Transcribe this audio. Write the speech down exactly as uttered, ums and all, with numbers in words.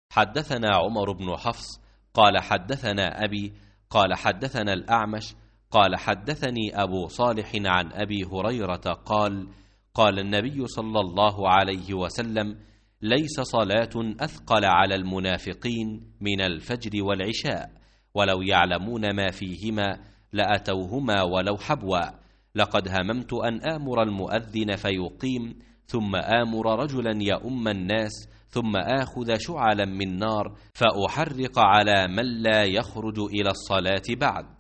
حدثنا عمر بن حفص قال حدثنا أبي قال حدثنا الأعمش قال حدثني أبو صالح عن أبي هريرة قال قال النبي صلى الله عليه وسلم: ليس صلاة أثقل على المنافقين من الفجر والعشاء، ولو يعلمون ما فيهما لأتوهما ولو حبوا. لقد هممت أن آمر المؤذن فيقيم، ثم آمر رجلا يؤم الناس، ثم آخذ شعلا من نار فأحرق على من لا يخرج إلى الصلاة بعد.